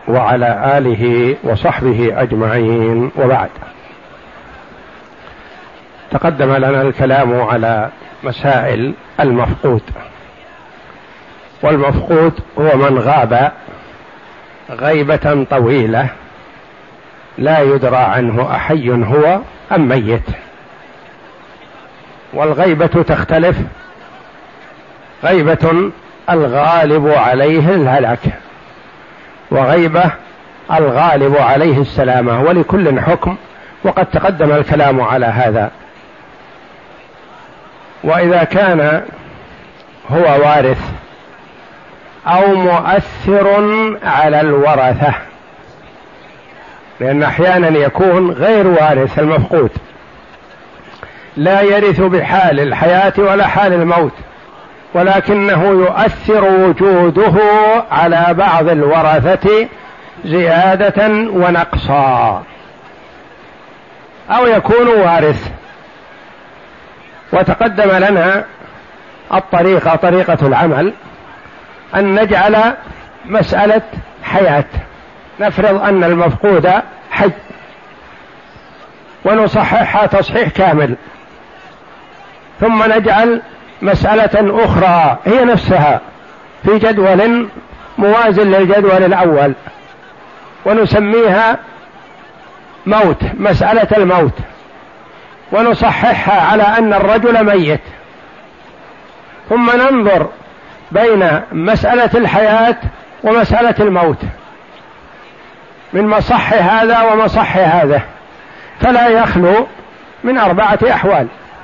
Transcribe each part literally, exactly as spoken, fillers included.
وعلى آله وصحبه أجمعين، وبعد. تقدم لنا الكلام على مسائل المفقود، والمفقود هو من غاب غيبة طويلة لا يدرى عنه أحي هو أم ميت. والغيبة تختلف: غيبة الغالب عليه الهلاك، وغيبة الغالب عليه السلامة، ولكل حكم، وقد تقدم الكلام على هذا. وإذا كان هو وارث أو مؤثر على الورثة، لأن أحيانا يكون غير وارث المفقود، لا يرث بحال الحياة ولا حال الموت، ولكنه يؤثر وجوده على بعض الورثة زيادة ونقصا، أو يكون وارث. وتقدم لنا الطريقة طريقة العمل أن نجعل مسألة حياة، نفرض أن المفقود حي ونصححها تصحيح كامل، ثم نجعل مسألة أخرى هي نفسها في جدول موازن للجدول الأول، ونسميها موت، مسألة الموت، ونصححها على أن الرجل ميت، ثم ننظر بين مسألة الحياة ومسألة الموت من مصح هذا ومصح هذا، فلا يخلو من أربعة أحوال: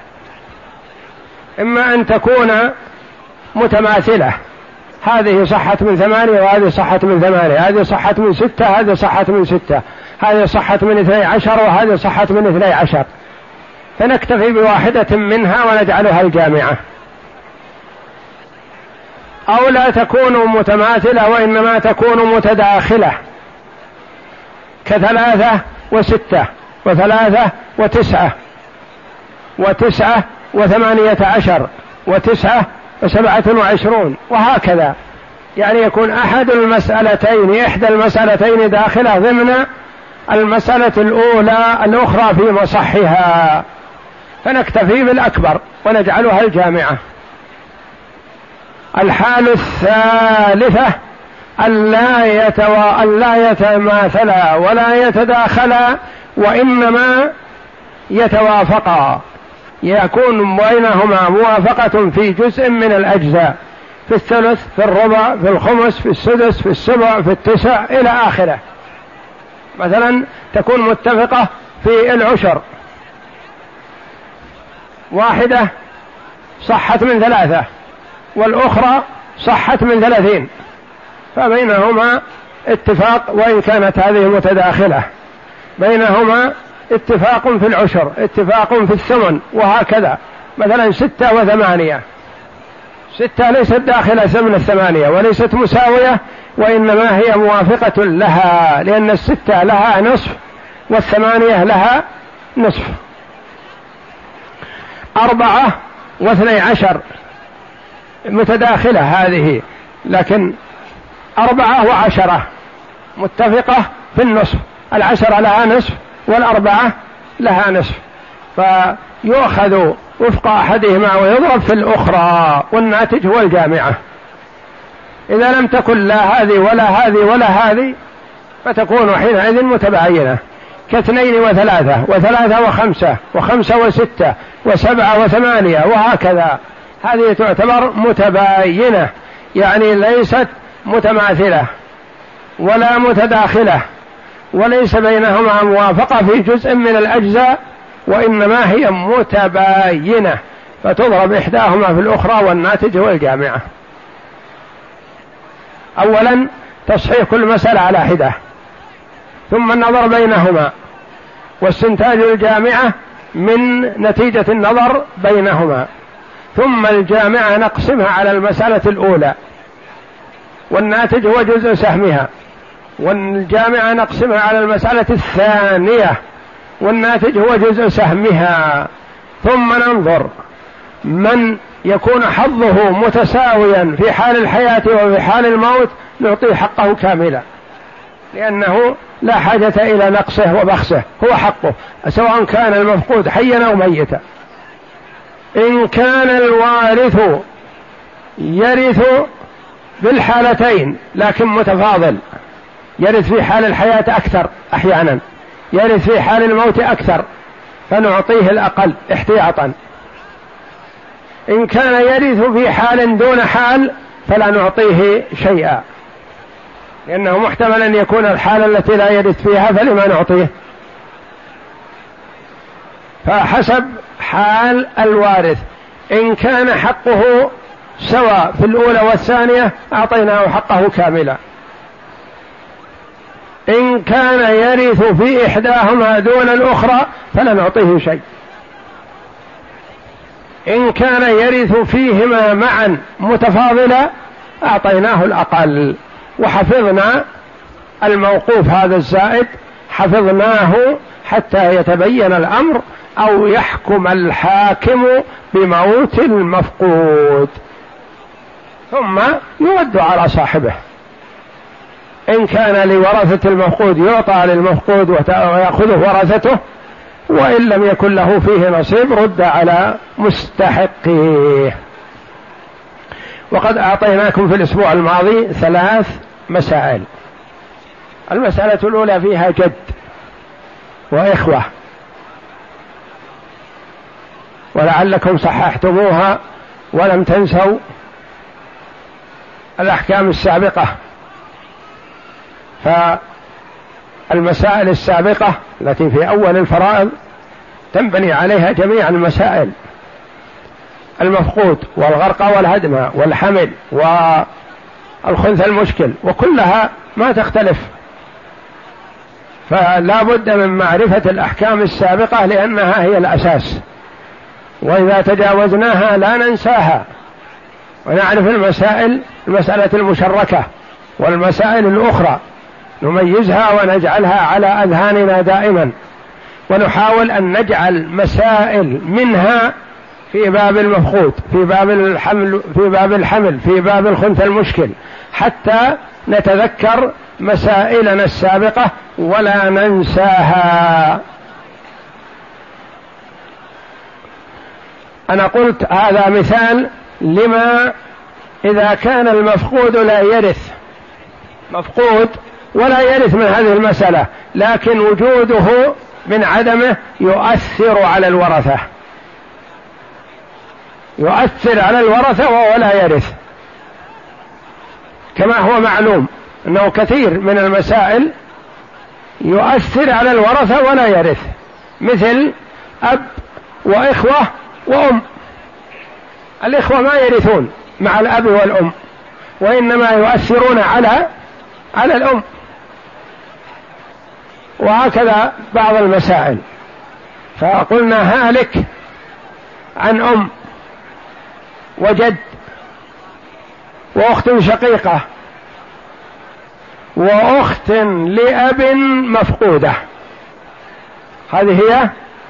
إما أن تكون متماثلة، هذه صحت من ثمانية وهذه صحت من ثمانية، هذه صحت من ستة هذه صحت من ستة، هذه صحت من اثني عشر وهذه صحت من اثني عشر، فنكتفي بواحدة منها ونجعلها الجامعة. أو لا تكون متماثلة وإنما تكون متداخلة، كثلاثة وستة وثلاثة وتسعة وتسعة وثمانية عشر وتسعة وسبعة وعشرون، وهكذا. يعني يكون أحد المسألتين إحدى المسألتين داخلة ضمن المسألة الأولى الأخرى في مصحها، فنكتفي بالأكبر ونجعلها الجامعة. الحال الثالثة ألا يتوا... ألا يتماثلا ولا يتداخلا، وإنما يتوافقا، يكون بينهما موافقة في جزء من الأجزاء، في الثلث، في الربع، في الخمس، في السدس، في السبع، في التسع، إلى آخره. مثلا تكون متفقة في العشر، واحدة صحت من ثلاثة والأخرى صحت من ثلاثين، فبينهما اتفاق، وإن كانت هذه متداخلة بينهما اتفاق في العشر، اتفاق في الثمن، وهكذا. مثلا ستة وثمانية، ستة ليست داخلة ثمن الثمانية وليست مساوية، وإنما هي موافقة لها، لأن الستة لها نصف والثمانية لها نصف. أربعة واثني عشر متداخلة هذه، لكن أربعة وعشرة متفقة في النصف، العشرة لها نصف والأربعة لها نصف، فيؤخذ وفق أحدهما ويضرب في الأخرى، والناتج هو الجامعة. إذا لم تكن لا هذه ولا هذه ولا هذه فتكون حينئذ متباينة، كاثنين وثلاثة وثلاثة وخمسة وخمسة وستة وسبعة وثمانية، وهكذا. هذه تعتبر متباينة، يعني ليست متماثلة ولا متداخلة، وليس بينهما موافقة في جزء من الأجزاء، وإنما هي متباينة، فتضرب إحداهما في الأخرى، والناتج هو الجامعة. أولا تصحيح كل مسألة على حدة، ثم النظر بينهما، واستنتاج الجامعة من نتيجة النظر بينهما، ثم الجامعة نقسمها على المسألة الأولى، والناتج هو جزء سهمها، والجامعة نقسمها على المسألة الثانية، والناتج هو جزء سهمها. ثم ننظر من يكون حظه متساويا في حال الحياة وفي حال الموت، نعطيه حقه كاملا، لأنه لا حاجة إلى نقصه وبخسه، هو حقه سواء كان المفقود حيا أو ميتا. إن كان الوارث يرث بالحالتين لكن متفاضل، يرث في حال الحياة أكثر أحيانا، يرث في حال الموت أكثر، فنعطيه الأقل احتياطا. إن كان يرث في حال دون حال فلا نعطيه شيئا، لأنه محتمل أن يكون الحالة التي لا يرث فيها، فلما نعطيه؟ فحسب حال الوارث، إن كان حقه سواء في الأولى والثانية أعطيناه حقه كاملا. إن كان يرث في إحداهما دون الأخرى فلا نعطيه شيء. إن كان يرث فيهما معا متفاضلا أعطيناه الأقل، وحفظنا الموقوف هذا الزائد حفظناه حتى يتبين الأمر أو يحكم الحاكم بموت المفقود، ثم يرد على صاحبه. إن كان لورثة المفقود يعطى للمفقود ويأخذه ورثته، وإن لم يكن له فيه نصيب رد على مستحقيه. وقد أعطيناكم في الأسبوع الماضي ثلاث مسائل. المسألة الأولى فيها جد وإخوة، ولعلكم صححتموها ولم تنسوا الأحكام السابقة. فالمسائل السابقة التي في أول الفرائض تنبني عليها جميع المسائل، المفقود والغرق والهدم والحمل والخنث المشكل، وكلها ما تختلف، فلا بد من معرفة الأحكام السابقة لأنها هي الأساس، وإذا تجاوزناها لا ننساها، ونعرف المسائل المسألة المشركة والمسائل الأخرى نميزها ونجعلها على أذهاننا دائما، ونحاول أن نجعل مسائل منها في باب المفقود، في باب الحمل، في باب الحمل، في باب الخنث المشكل، حتى نتذكر مسائلنا السابقة ولا ننساها. أنا قلت هذا مثال لما إذا كان المفقود لا يرث، مفقود ولا يرث من هذه المسألة، لكن وجوده من عدمه يؤثر على الورثة، يؤثر على الورثة وهو لا يرث، كما هو معلوم أنه كثير من المسائل يؤثر على الورثة ولا يرث، مثل أب وإخوة وأم. الإخوة ما يرثون مع الأب والأم، وإنما يؤثرون على على الأم، وهكذا بعض المسائل. فقلنا هالك عن أم وجد وأخت شقيقة وأخت لأب مفقودة، هذه هي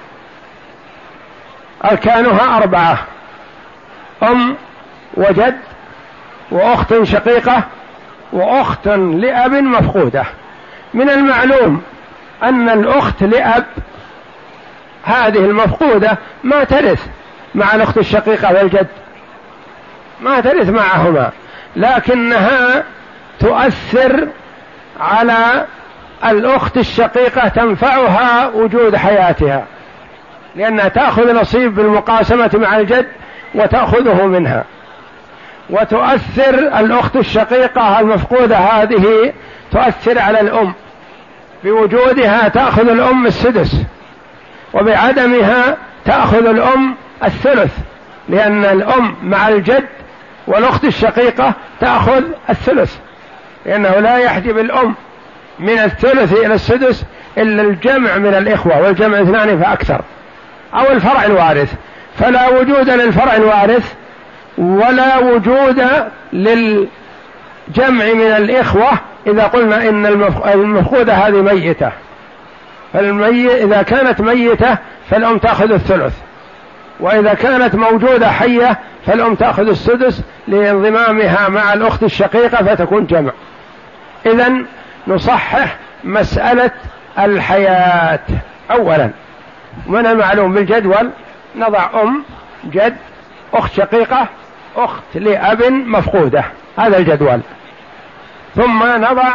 أركانها أربعة: أم وجد وأخت شقيقة وأخت لأب مفقودة. من المعلوم أن الأخت لأب هذه المفقودة ما ترث مع الأخت الشقيقة والجد، ما ترث معهما، لكنها تؤثر على الأخت الشقيقة، تنفعها وجود حياتها، لأنها تأخذ نصيب بالمقاسمة مع الجد وتأخذه منها. وتؤثر الأخت الشقيقة المفقودة هذه تؤثر على الأم، بوجودها تأخذ الأم السدس، وبعدمها تأخذ الأم الثلث، لأن الأم مع الجد والأخت الشقيقة تأخذ الثلث، لأنه لا يحجب الأم من الثلث إلى السدس إلا الجمع من الإخوة، والجمع اثنان فأكثر، أو الفرع الوارث، فلا وجود للفرع الوارث ولا وجود للجمع من الإخوة إذا قلنا إن المفقودة هذه ميتة. فالمي... إذا كانت ميتة فالأم تأخذ الثلث، وإذا كانت موجودة حية فالأم تأخذ السدس لانضمامها مع الأخت الشقيقة فتكون جمع. إذن نصحح مسألة الحياة أولا. من المعلوم بالجدول نضع أم، جد، أخت شقيقة، أخت لأب مفقودة، هذا الجدول. ثم نضع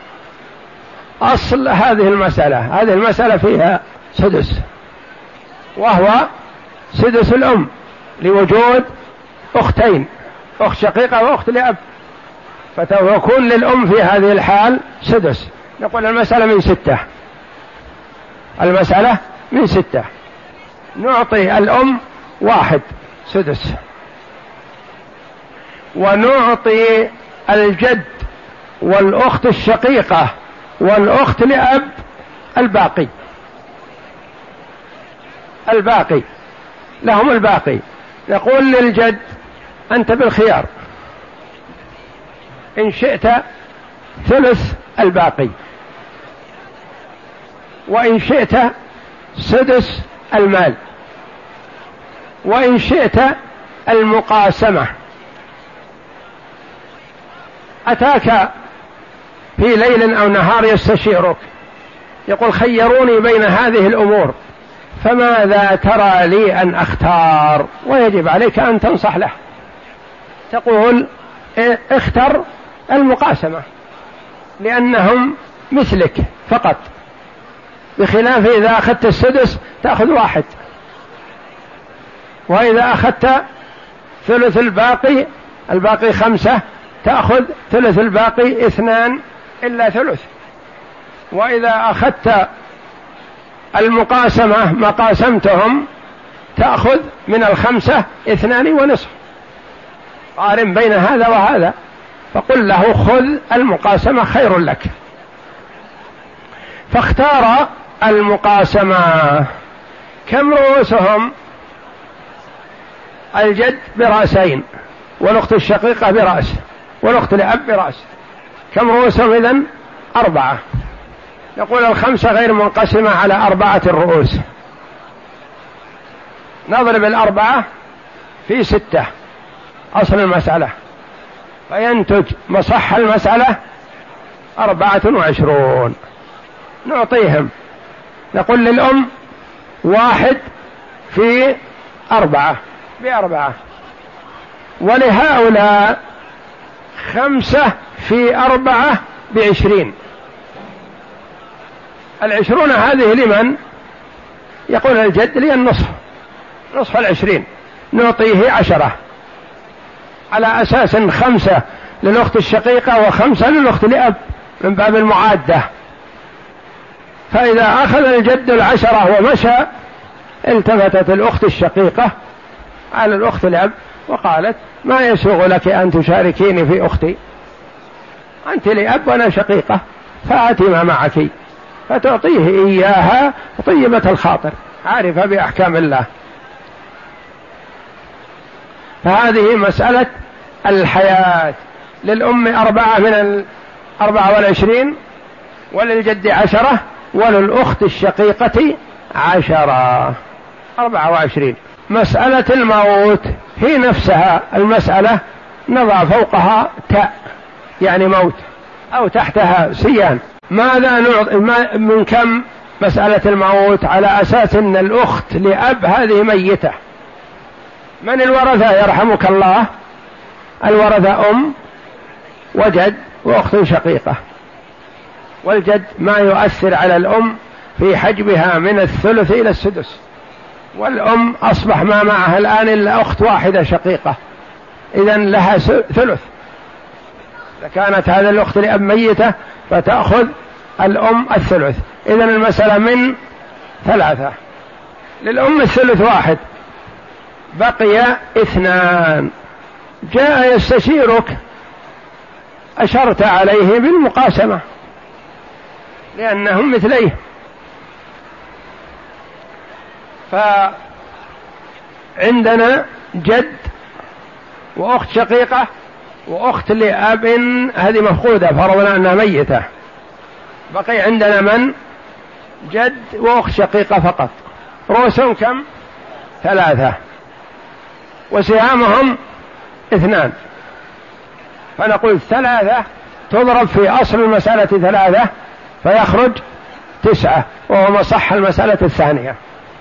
أصل هذه المسألة. هذه المسألة فيها سدس، وهو سدس الأم لوجود أختين، أخت شقيقة وأخت لأب، فتكون للأم في هذه الحال سدس. نقول المسألة من ستة، المسألة من ستة، نعطي الأم واحد سدس، ونعطي الجد والأخت الشقيقة والأخت لأب الباقي، الباقي لهم الباقي. نقول للجد أنت بالخيار، إن شئت ثلث الباقي، وإن شئت سدس المال، وإن شئت المقاسمة. أتاك في ليل أو نهار يستشيرك، يقول خيروني بين هذه الأمور فماذا ترى لي أن أختار؟ ويجب عليك أن تنصح له، تقول اختر المقاسمة لأنهم مثلك فقط، بخلاف إذا أخذت السدس تأخذ واحد، وإذا أخذت ثلث الباقي، الباقي خمسة، تأخذ ثلث الباقي اثنان إلا ثلث. وإذا أخذت المقاسمة ما قاسمتهم تأخذ من الخمسة اثنان ونصف. قارن بين هذا وهذا، فقل له خذ المقاسمة خير لك. فاختار المقاسمة. كم رؤوسهم؟ الجد برأسين، والأخت الشقيقة برأس، والأخت لأب برأس. كم رؤوسهم إذن؟ أربعة. نقول الخمسة غير منقسمة على أربعة الرؤوس، نضرب الأربعة في ستة أصل المسألة، فينتج مصح المسألة أربعة وعشرون. نعطيهم، نقول للأم واحد في أربعة بأربعة، ولهؤلاء خمسة في أربعة بعشرين. العشرون هذه لمن؟ يقول الجد لي النصف، نصف العشرين، نعطيه عشرة، على أساس خمسة للأخت الشقيقة وخمسة للأخت لأب من باب المعادة. فإذا أخذ الجد العشرة ومشى، التفتت الأخت الشقيقة على الأخت الأب وقالت ما يسوغ لك أن تشاركيني في أختي، أنت لأب وأنا شقيقة، فآتي ما معك، فتعطيه إياها طيبة الخاطر عارفة بأحكام الله. فهذه مسألة الحياة. للأم أربعة من الأربعة والعشرين، وللجد عشرة، وللأخت الشقيقة عشرة، أربعة وعشرين. مسألة الموت هي نفسها المسألة، نضع فوقها تاء يعني موت، أو تحتها سيان. ماذا نعطي من كم مسألة الموت؟ على أساس أن الأخت لأب هذه ميتة. من الورثة يرحمك الله؟ الورثة أم وجد وأخت شقيقة، والجد ما يؤثر على الأم في حجبها من الثلث إلى السدس، والأم أصبح ما معها الآن إلا أخت واحدة شقيقة، إذن لها ثلث. إذا كانت هذه الأخت لأب ميتة فتأخذ الأم الثلث. إذن المسألة من ثلاثة، للأم الثلث واحد، بقي اثنان. جاء يستشيرك، أشرت عليه بالمقاسمة لأنهم مثليه. فعندنا جد وأخت شقيقة وأخت لأب هذه مفقودة، فرضنا أنها ميتة، بقي عندنا من؟ جد وأخت شقيقة فقط. رؤوسهم كم؟ ثلاثة، وسهامهم اثنان، فنقول ثلاثة تضرب في أصل المسألة ثلاثة فيخرج تسعة، وهو مصح المسألة الثانية.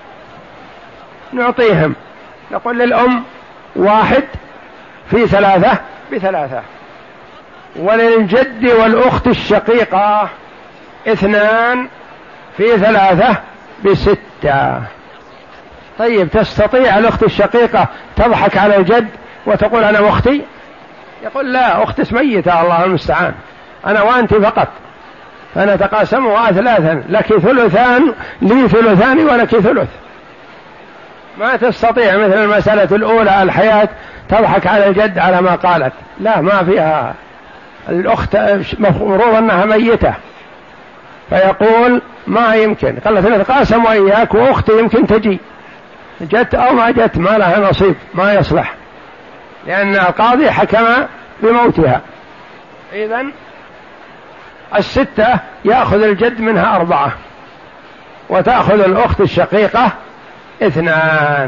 نعطيهم، نقول للأم واحد في ثلاثة بثلاثة، وللجد والأخت الشقيقة اثنان في ثلاثة بستة. طيب تستطيع الأخت الشقيقة تضحك على الجد وتقول أنا أختي؟ يقول لا، أختس ميتة الله المستعان، أنا وأنت فقط، فنتقاسمها ثلاثا، لك ثلثان لي ثلثان ولك ثلث. ما تستطيع مثل المسألة الأولى الحياة تضحك على الجد على ما قالت، لا، ما فيها. الأخت مفروض أنها ميتة، فيقول ما يمكن، قالت نتقاسم وإياك وأختي يمكن تجي، جت أو ما جت ما لها نصيب، ما يصلح، لأن القاضي حكم بموتها. إذن الستة يأخذ الجد منها أربعة، وتأخذ الأخت الشقيقة اثنان.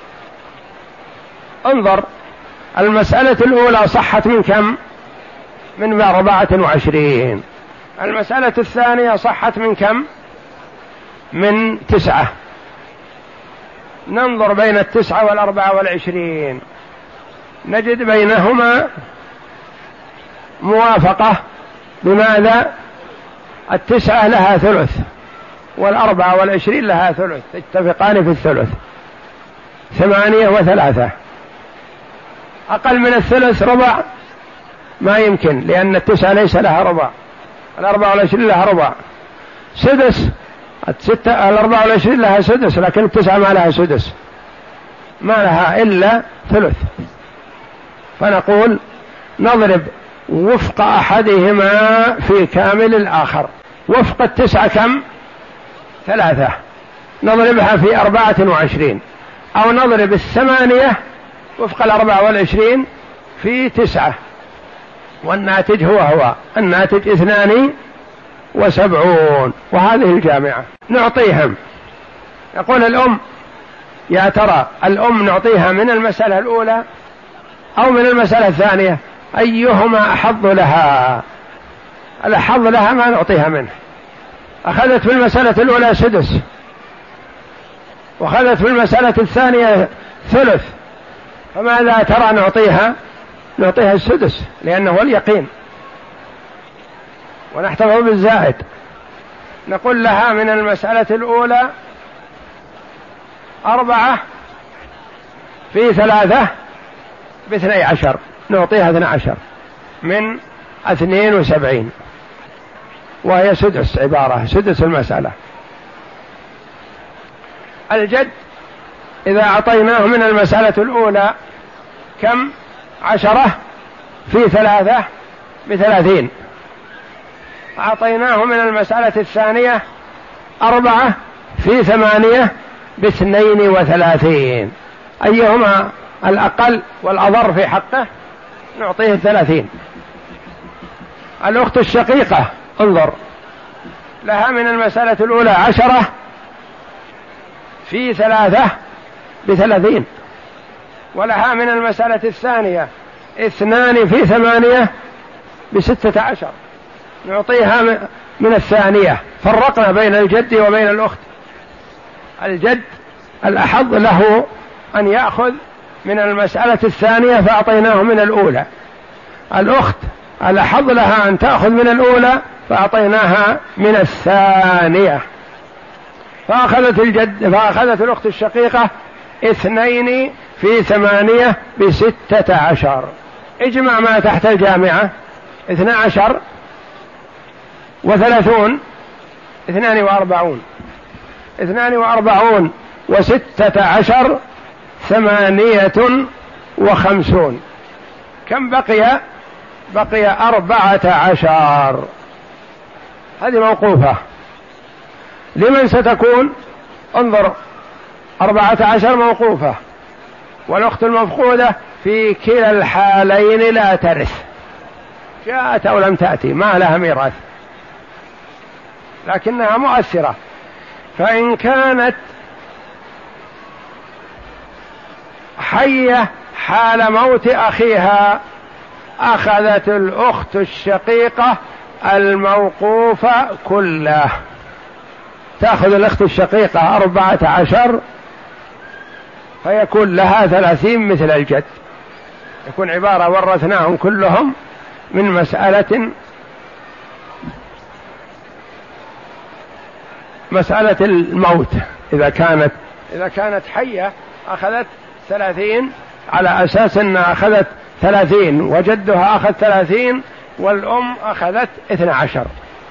انظر، المسألة الأولى صحت من كم؟ من أربعة وعشرين. المسألة الثانية صحت من كم؟ من تسعة. ننظر بين التسعة والأربعة والعشرين، نجد بينهما موافقة. بماذا؟ التسعة لها ثلث والأربعة والعشرين لها ثلث، اتفقان في الثلث. ثمانية وثلاثة، أقل من الثلث ربع ما يمكن، لأن التسعة ليس لها ربع، الأربعة والعشرين لها ربع. سدس، الستة الأربعة والعشرين لها سدس، لكن التسعة ما لها سدس، ما لها إلا ثلث. فنقول نضرب وفق أحدهما في كامل الآخر. وفق التسعة كم؟ ثلاثة، نضربها في أربعة وعشرين، أو نضرب الثمانية وفق الأربعة والعشرين في تسعة، والناتج هو هو الناتج اثنان وسبعون. وهذه الجامعة نعطيهم. يقول الأم يا ترى الأم نعطيها من المسألة الأولى أو من المسألة الثانية؟ أيهما أحظ لها؟ الأحظ لها ما نعطيها منه. أخذت في المسألة الأولى سدس، وأخذت في المسألة الثانية ثلث، فماذا ترى نعطيها؟ نعطيها السدس، لأنه هو اليقين، ونحتفظ بالزائد. نقول لها من المسألة الأولى أربعة في ثلاثة باثني عشر، نعطيها اثني عشر من اثنين وسبعين، وهي سدس، عبارة سدس المسألة. الجد إذا أعطيناه من المسألة الأولى كم؟ عشرة في ثلاثة بثلاثين. أعطيناه من المسألة الثانية أربعة في ثمانية باثنين وثلاثين. أيهما الأقل والأضر في حقه؟ نعطيه الثلاثين. الأخت الشقيقة انظر، لها من المسألة الأولى عشرة في ثلاثة بثلاثين، ولها من المسألة الثانية اثنان في ثمانية بستة عشر، نعطيها من الثانية. فرقنا بين الجد وبين الأخت. الجد الأحظ له أن يأخذ من المسألة الثانية فأعطيناه من الأولى. الأخت الأحظ لها أن تأخذ من الأولى فأعطيناها من الثانية. فأخذت الجد فأخذت الأخت الشقيقة اثنين في ثمانية بستة عشر. اجمع ما تحت الجامعة، اثنى عشر وثلاثون، اثنان وأربعون، اثنان وأربعون وستة عشر ثمانية وخمسون. كم بقي؟ بقي أربعة عشر. هذه موقوفة. لمن ستكون؟ انظر، أربعة عشر موقوفة، والأخت المفقودة في كلا الحالين لا ترث، جاءت أو لم تأتي ما لها ميراث، لكنها مؤثرة. فإن كانت حية حال موت أخيها أخذت الأخت الشقيقة الموقوفة كله، تأخذ الأخت الشقيقة أربعة عشر فيكون لها ثلاثين مثل الجد، يكون عبارة ورثناهم كلهم من مسألة مسألة الموت. إذا كانت إذا كانت حية أخذت ثلاثين على أساس أنها أخذت ثلاثين وجدها أخذ ثلاثين والأم أخذت اثنى عشر.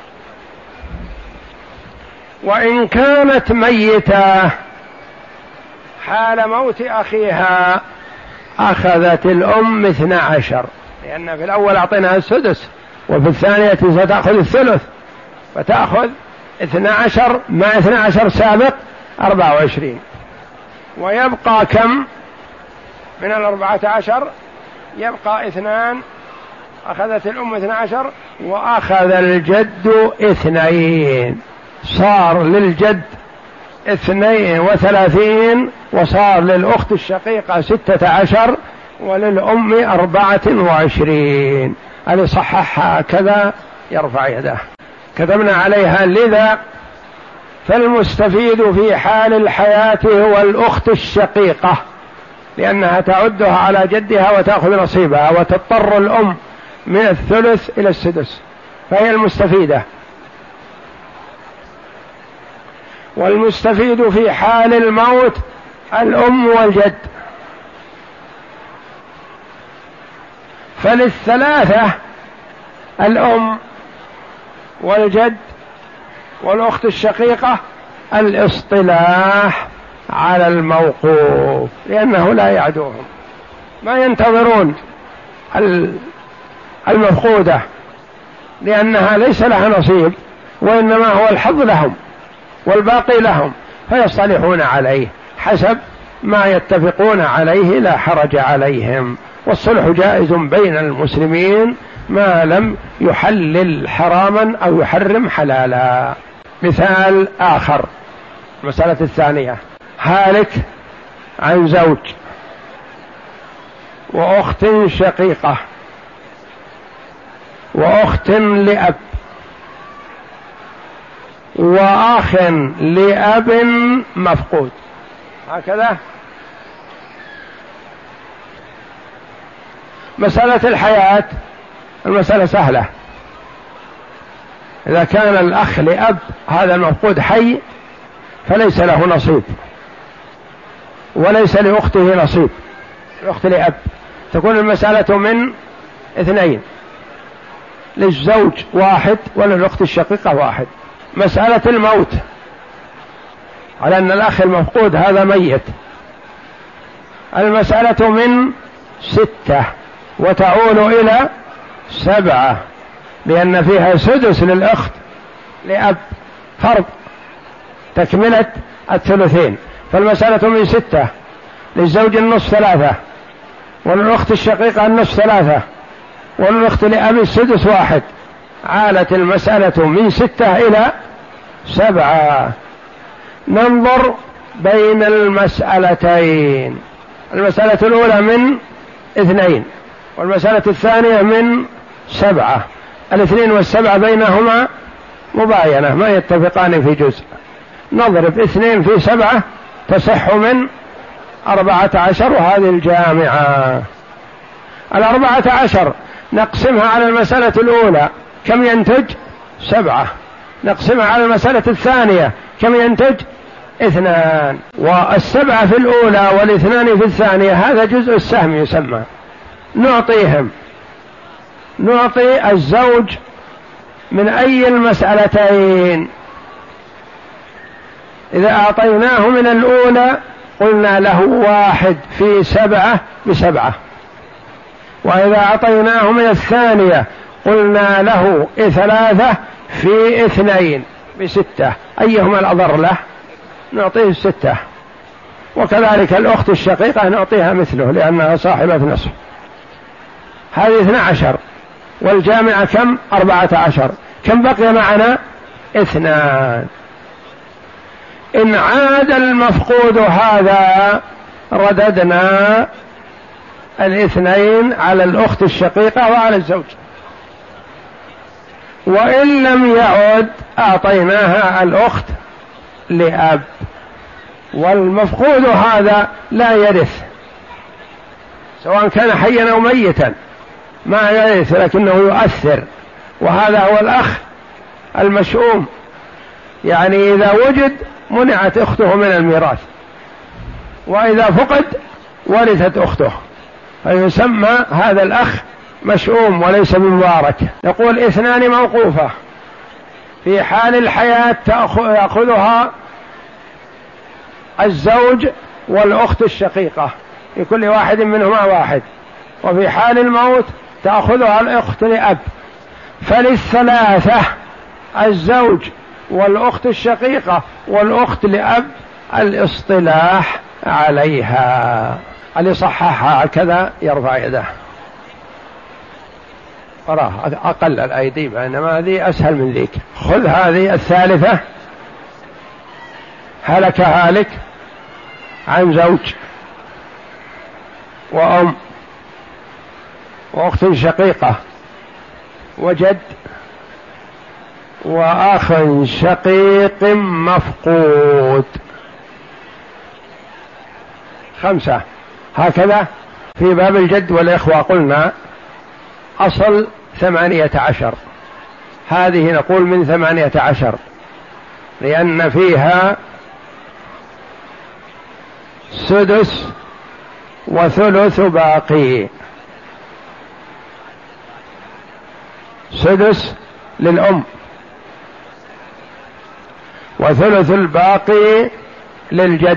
وإن كانت ميتة حال موت أخيها أخذت الأم اثنى عشر، لأن في الأول أعطيناها السدس وفي الثانية ستأخذ الثلث، فتأخذ اثنى عشر مع اثنى عشر سابق أربعة وعشرين، ويبقى كم من الأربعة عشر؟ يبقى اثنان، أخذت الأم اثنى عشر وأخذ الجد اثنين، صار للجد اثنين وثلاثين، وصار للأخت الشقيقة ستة عشر وللأم أربعة وعشرين. اللي صححها كذا يرفع يده. كتبنا عليها لذا فالمستفيد في حال الحياة هو الأخت الشقيقة، لأنها تعدها على جدها وتأخذ نصيبها، وتضطر الأم من الثلث إلى السدس، فهي المستفيدة. والمستفيد في حال الموت الأم والجد. فللثلاثة الأم والجد والأخت الشقيقة الاصطلاح على الموقوف، لأنه لا يعدوهم، ما ينتظرون المفقودة لأنها ليس لها نصيب، وإنما هو الحظ لهم والباقي لهم، فيصطلحون عليه حسب ما يتفقون عليه، لا حرج عليهم. والصلح جائز بين المسلمين ما لم يحلل حراما أو يحرم حلالا. مثال آخر، المسألة الثانية: هالك عن زوج وأخت شقيقة وأخت لأب وأخ لأب مفقود، هكذا. مسألة الحياة المسألة سهلة، إذا كان الأخ لأب هذا المفقود حي فليس له نصيب وليس لأخته نصيب، الأخت لأب تكون المسألة من اثنين، للزوج واحد وللأخت الشقيقة واحد. مسألة الموت على أن الأخ المفقود هذا ميت، المسألة من ستة وتعول إلى سبعة، لأن فيها سدس للأخت لأب فرض تكملة الثلثين، فالمسألة من ستة، للزوج النصف ثلاثة وللأخت الشقيقة النصف ثلاثة وللأخت لأب السدس واحد، عالت المسألة من ستة إلى سبعة. ننظر بين المسألتين، المسألة الأولى من اثنين والمسألة الثانية من سبعة، الاثنين والسبعة بينهما مباينة ما يتفقان في جزء، نضرب اثنين في سبعة تصح من أربعة عشر، وهذه الجامعة. الأربعة عشر نقسمها على المسألة الأولى كم ينتج؟ سبعة. نقسمها على المسألة الثانية كم ينتج؟ اثنان. والسبعة في الأولى والاثنان في الثانية هذا جزء السهم يسمى، نعطيهم نعطي الزوج من أي المسألتين؟ إذا أعطيناه من الأولى قلنا له واحد في سبعة بسبعة، وإذا أعطيناه من الثانية قلنا له ثلاثة في اثنين بستة، أيهما الأضر له؟ نعطيه الستة. وكذلك الأخت الشقيقة نعطيها مثله لأنها صاحبة نصف. هذه اثنى عشر والجامعة كم؟ أربعة عشر. كم بقي معنا؟ اثنان. إن عاد المفقود هذا رددنا الاثنين على الأخت الشقيقة وعلى الزوج، وإن لم يعد أعطيناها الأخت لأب، والمفقود هذا لا يرث سواء كان حيا أو ميتا، ما يرث لكنه يؤثر، وهذا هو الأخ المشؤوم، يعني إذا وجد منعت أخته من الميراث، وإذا فقد ورثت أخته، فيسمى هذا الأخ مشؤوم وليس بمبارك. يقول اثنان موقوفة في حال الحياة يأخذها الزوج والأخت الشقيقة، لكل واحد منهما واحد، وفي حال الموت تأخذها الأخت لأب. فللثلاثة الزوج والأخت الشقيقة والأخت لأب الاصطلاح عليها. اللي صححها كذا يرفع يده. أراه أقل الأيدي، بينما هذه أسهل من ذيك. خذ هذه الثالثة. هلك هالك عن زوج وأم وأخت شقيقة وجد وأخ شقيق مفقود. خمسة. هكذا في باب الجد والإخوة قلنا أصل ثمانية عشر، هذه نقول من ثمانية عشر لأن فيها سدس وثلث باقي. سدس للأم وثلث الباقي للجد،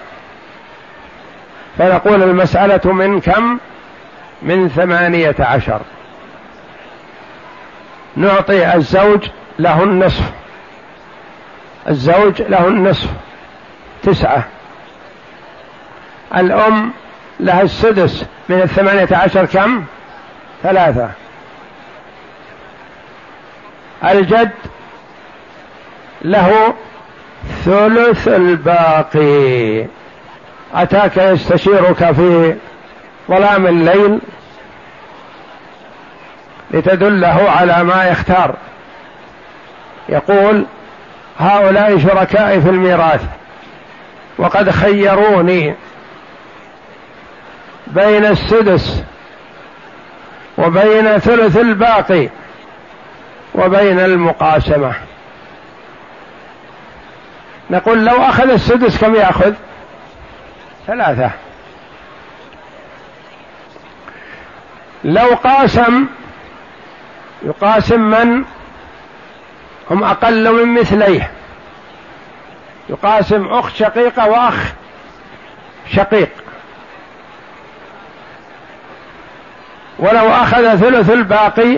فنقول المسألة من كم؟ من ثمانية عشر. نعطي الزوج له النصف، الزوج له النصف تسعة، الأم لها السدس من الثمانية عشر كم؟ ثلاثة، الجد له ثلث الباقي. أتاك يستشيرك في ظلام الليل لتدله على ما يختار، يقول هؤلاء شركائي في الميراث وقد خيروني بين السدس وبين ثلث الباقي وبين المقاسمة. نقول لو أخذ السدس كم يأخذ؟ ثلاثة. لو قاسم يقاسم من هم أقل من مثليه، يقاسم أخت شقيقة وأخ شقيق، ولو أخذ ثلث الباقي،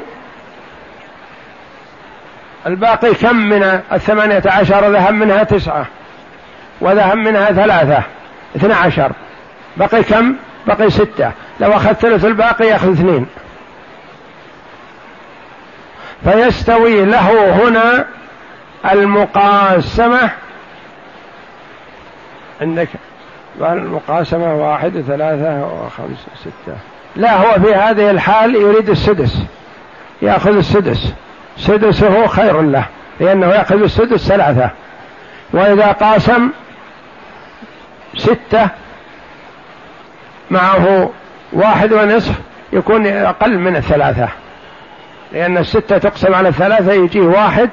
الباقي كم من الثمانية عشر؟ ذهب منها تسعة وذهب منها ثلاثة، اثنى عشر، بقي كم؟ بقي ستة. لو أخذ ثلث الباقي يأخذ اثنين، فيستوي له هنا المقاسمة. عندك المقاسمة واحد ثلاثة وخمسة ستة. لا، هو في هذه الحال يريد السدس، يأخذ السدس، سدسه خير له لأنه يأخذ السدس ثلاثة. وإذا قاسم ستة معه واحد ونصف يكون أقل من الثلاثة، لأن الستة تقسم على الثلاثة يجيه واحد.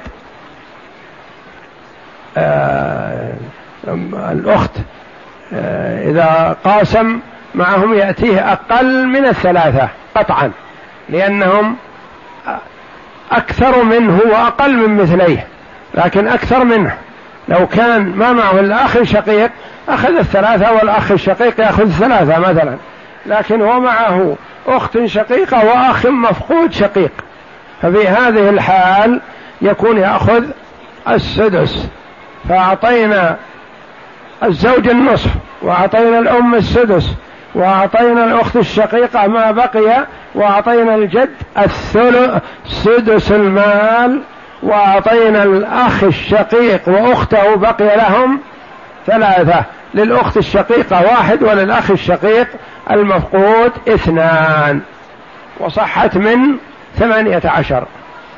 آه الأخت آه إذا قاسم معهم يأتيه أقل من الثلاثة قطعا، لأنهم أكثر منه وأقل من مثليه، لكن أكثر منه. لو كان ما معه الأخ الشقيق أخذ الثلاثة والأخ الشقيق يأخذ ثلاثة مثلا، لكن هو معه أخت شقيقة وأخ مفقود شقيق، ففي هذه الحال يكون يأخذ السدس. فأعطينا الزوج النصف وأعطينا الأم السدس وأعطينا الأخت الشقيقة ما بقي، وأعطينا الجد الثلث سدس المال، وأعطينا الأخ الشقيق وأخته بقي لهم ثلاثة، للأخت الشقيقة واحد وللأخ الشقيق المفقود اثنان، وصحت من ثمانية عشر.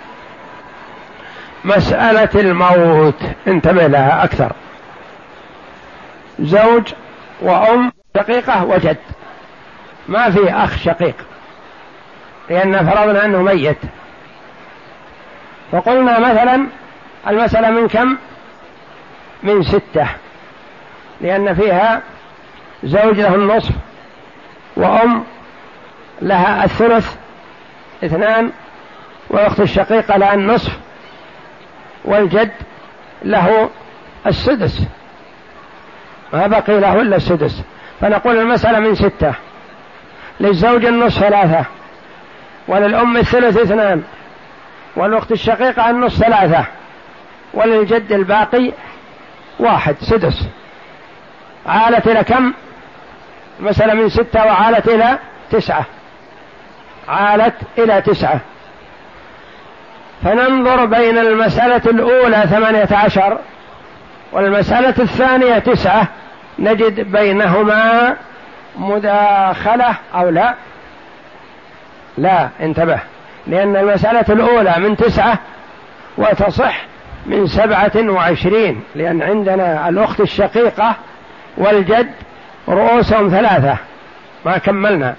مسألة الموت انتبه لها أكثر. زوج وأم شقيقة وجد، ما في أخ شقيق لأن فرضنا أنه ميت، فقلنا مثلا المسألة من كم؟ من ستة، لأن فيها زوج له النصف وأم لها الثلث اثنان، والأخت الشقيقة لها النصف، والجد له السدس، ما بقي له إلا السدس. فنقول المسألة من ستة، للزوج النصف ثلاثة، وللأم الثلث اثنان، والأخت الشقيقة النصف ثلاثة، وللجد الباقي واحد سدس. عالت إلى كم؟ مسألة من ستة وعالت إلى تسعة، عالت إلى تسعة. فننظر بين المسألة الأولى ثمانية عشر والمسألة الثانية تسعة، نجد بينهما مداخلة أو لا؟ لا، انتبه، لأن المسألة الأولى من تسعة وتصح من سبعة وعشرين، لأن عندنا الأخت الشقيقة والجد رؤوسهم ثلاثة، ما كملنا.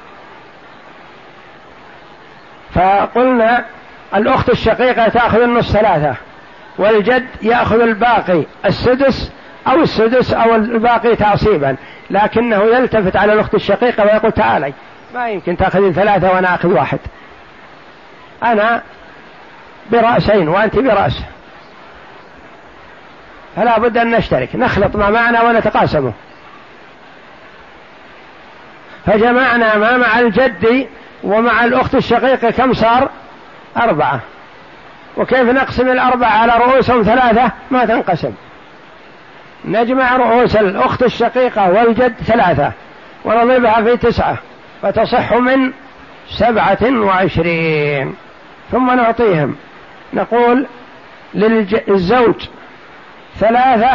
فقلنا الأخت الشقيقة تأخذ النصف ثلاثة، والجد يأخذ الباقي السدس أو السدس أو الباقي تعصيبا، لكنه يلتفت على الأخت الشقيقة ويقول تعالي، ما يمكن تأخذين ثلاثة وأنا أخذ واحد، أنا برأسين وأنت برأس، فلا بد أن نشترك، نخلط ما معنا ونتقاسمه. فجمعنا ما مع الجد ومع الأخت الشقيقة كم صار؟ أربعة. وكيف نقسم الأربعة على رؤوسهم ثلاثة؟ ما تنقسم، نجمع رؤوس الأخت الشقيقة والجد ثلاثة ونضربها في تسعة فتصح من سبعة وعشرين، ثم نعطيهم، نقول للزوج ثلاثة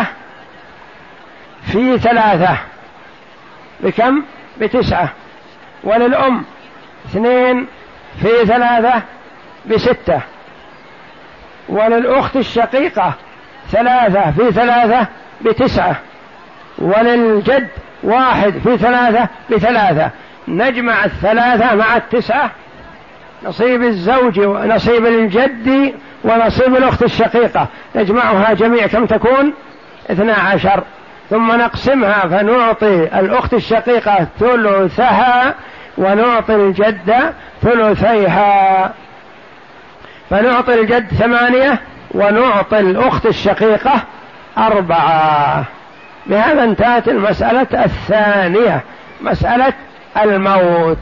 في ثلاثة بكم؟ بتسعة، وللأم اثنين في ثلاثة بستة، وللأخت الشقيقة ثلاثة في ثلاثة بتسعة، وللجد واحد في ثلاثة بثلاثة. نجمع الثلاثة مع التسعة، نصيب الزوج ونصيب الجد ونصيب الأخت الشقيقة، نجمعها جميع كم تكون؟ اثنا عشر، ثم نقسمها فنعطي الأخت الشقيقة ثلثها ونعطي الجد ثلثيها، فنعطي الجد ثمانية ونعطي الأخت الشقيقة أربعة. بهذا انتهت المسألة الثانية، مسألة الموت.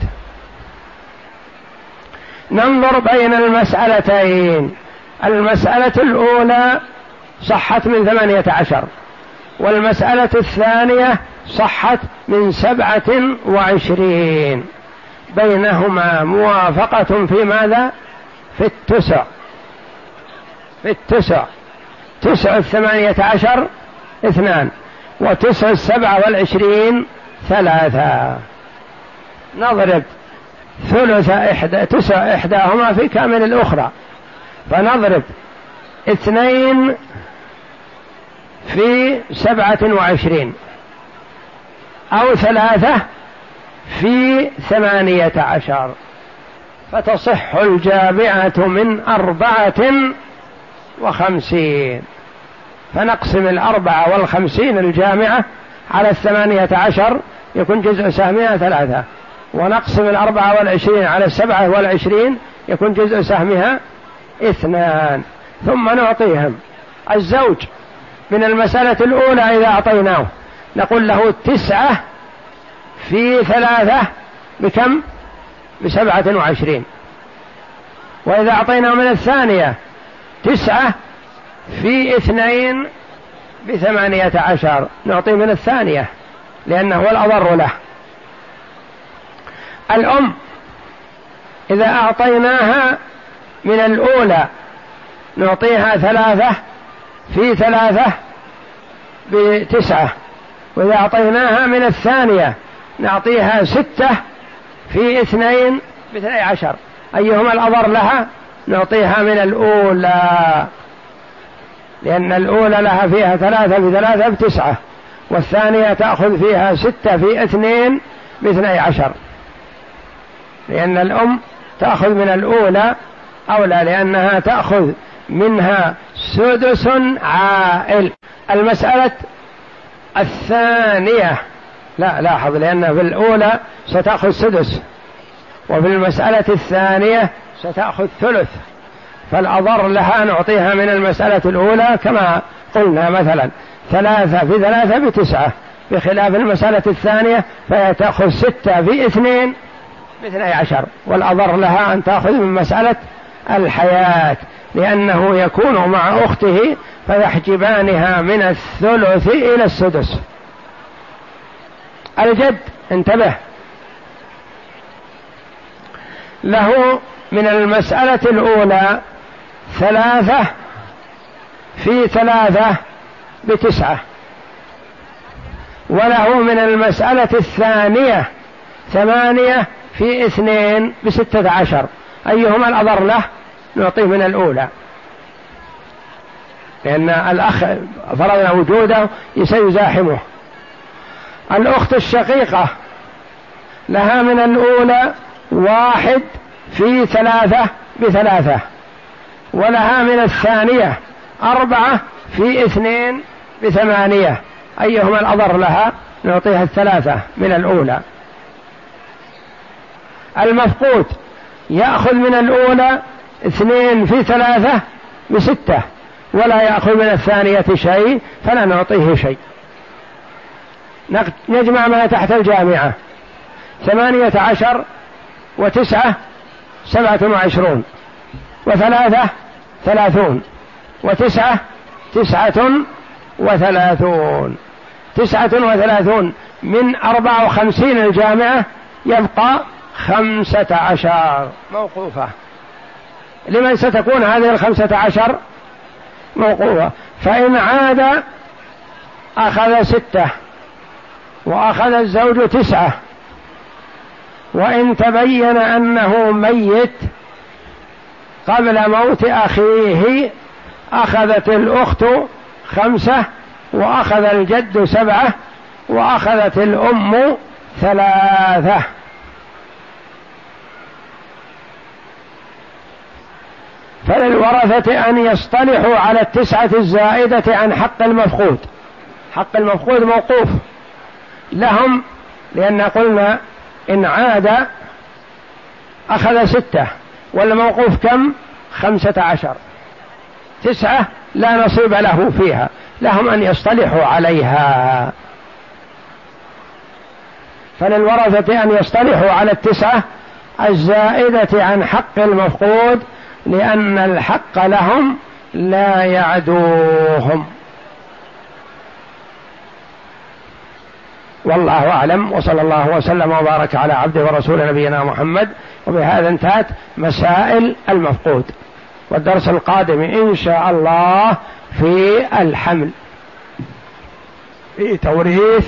ننظر بين المسألتين. المسألة الأولى صحت من ثمانية عشر، والمسألة الثانية صحت من سبعة وعشرين، بينهما موافقة في ماذا؟ في التسع. في التسع، تسع الثمانية عشر اثنان، وتسع السبعة والعشرين ثلاثة. نضرب ثلث إحدى تسع إحداهما في كامل الأخرى، فنضرب اثنين في سبعة وعشرين أو ثلاثة في ثمانية عشر، فتصح الجامعة من أربعة وخمسين. فنقسم الأربعة والخمسين الجامعة على الثمانية عشر يكون جزء سهمها ثلاثة، ونقسم الأربعة والعشرين على السبعة والعشرين يكون جزء سهمها اثنان. ثم نعطيهم الزوج من المسألة الأولى إذا أعطيناه نقول له تسعة في ثلاثة بكم؟ بسبعة وعشرين. وإذا أعطيناه من الثانية تسعة في اثنين بثمانية عشر، نعطيه من الثانية لأنه هو الأضر له. الأم إذا أعطيناها من الأولى نعطيها ثلاثة في ثلاثة بتسعة، وإذا أعطيناها من الثانية نعطيها ستة في اثنين باثني عشر، أيهما الأضر لها؟ نعطيها من الأولى، لأن الأولى لها فيها ثلاثة بثلاثة بتسعة، والثانية تأخذ فيها ستة في اثنين باثني عشر، لأن الأم تأخذ من الأولى أولى، لأنها تأخذ منها سدس عائل. المسألة الثانية لا لاحظ، لأن في الأولى ستأخذ سدس، وفي المسألة الثانية ستأخذ ثلث، فالأضر لها نعطيها من المسألة الأولى كما قلنا، مثلا ثلاثة في ثلاثة بتسعة، بخلاف المسألة الثانية فهي تأخذ ستة في اثنين باثني عشر، والأضر لها أن تأخذ من مسألة الحياة، لأنه يكون مع أخته فيحجبانها من الثلث إلى السدس. الجد انتبه، له من المسألة الأولى ثلاثة في ثلاثة بتسعة، وله من المسألة الثانية ثمانية في اثنين بستة عشر، أيهما الأضر له؟ نعطيه من الأولى، لأن الأخ فرضنا وجوده سيزاحمه. الأخت الشقيقة لها من الأولى واحد في ثلاثة بثلاثة، ولها من الثانية أربعة في اثنين بثمانية، أيهما الأضر لها؟ نعطيها الثلاثة من الأولى. المفقود يأخذ من الأولى اثنين في ثلاثة بستة، ولا يأخذ من الثانية شيء، فلا نعطيه شيء. نجمع ما تحت الجامعة، ثمانية عشر وتسعة سبعة وعشرون، وثلاثة ثلاثون، وتسعة تسعة وثلاثون. تسعة وثلاثون من أربعة وخمسين الجامعة يبقى خمسة عشر موقوفة. لمن ستكون هذه الخمسة عشر موقوفة؟ فإن عاد أخذ ستة، وأخذ الزوج تسعة، وإن تبين أنه ميت قبل موت أخيه أخذت الأخت خمسة، وأخذ الجد سبعة، وأخذت الأم ثلاثة. فللورثة أن يصطلحوا على التسعة الزائدة عن حق المفقود. حق المفقود موقوف لهم، لأن قلنا إن عاد أخذ ستة، والموقوف كم؟ خمسة عشر. تسعة لا نصيب له فيها، لهم أن يصطلحوا عليها. فللورثة أن يصطلحوا على التسعة الزائدة عن حق المفقود، لأن الحق لهم لا يعدوهم. والله أعلم، وصلى الله وسلم وبارك على عبده ورسول نبينا محمد. وبهذا انتهت مسائل المفقود، والدرس القادم إن شاء الله في الحمل، في توريث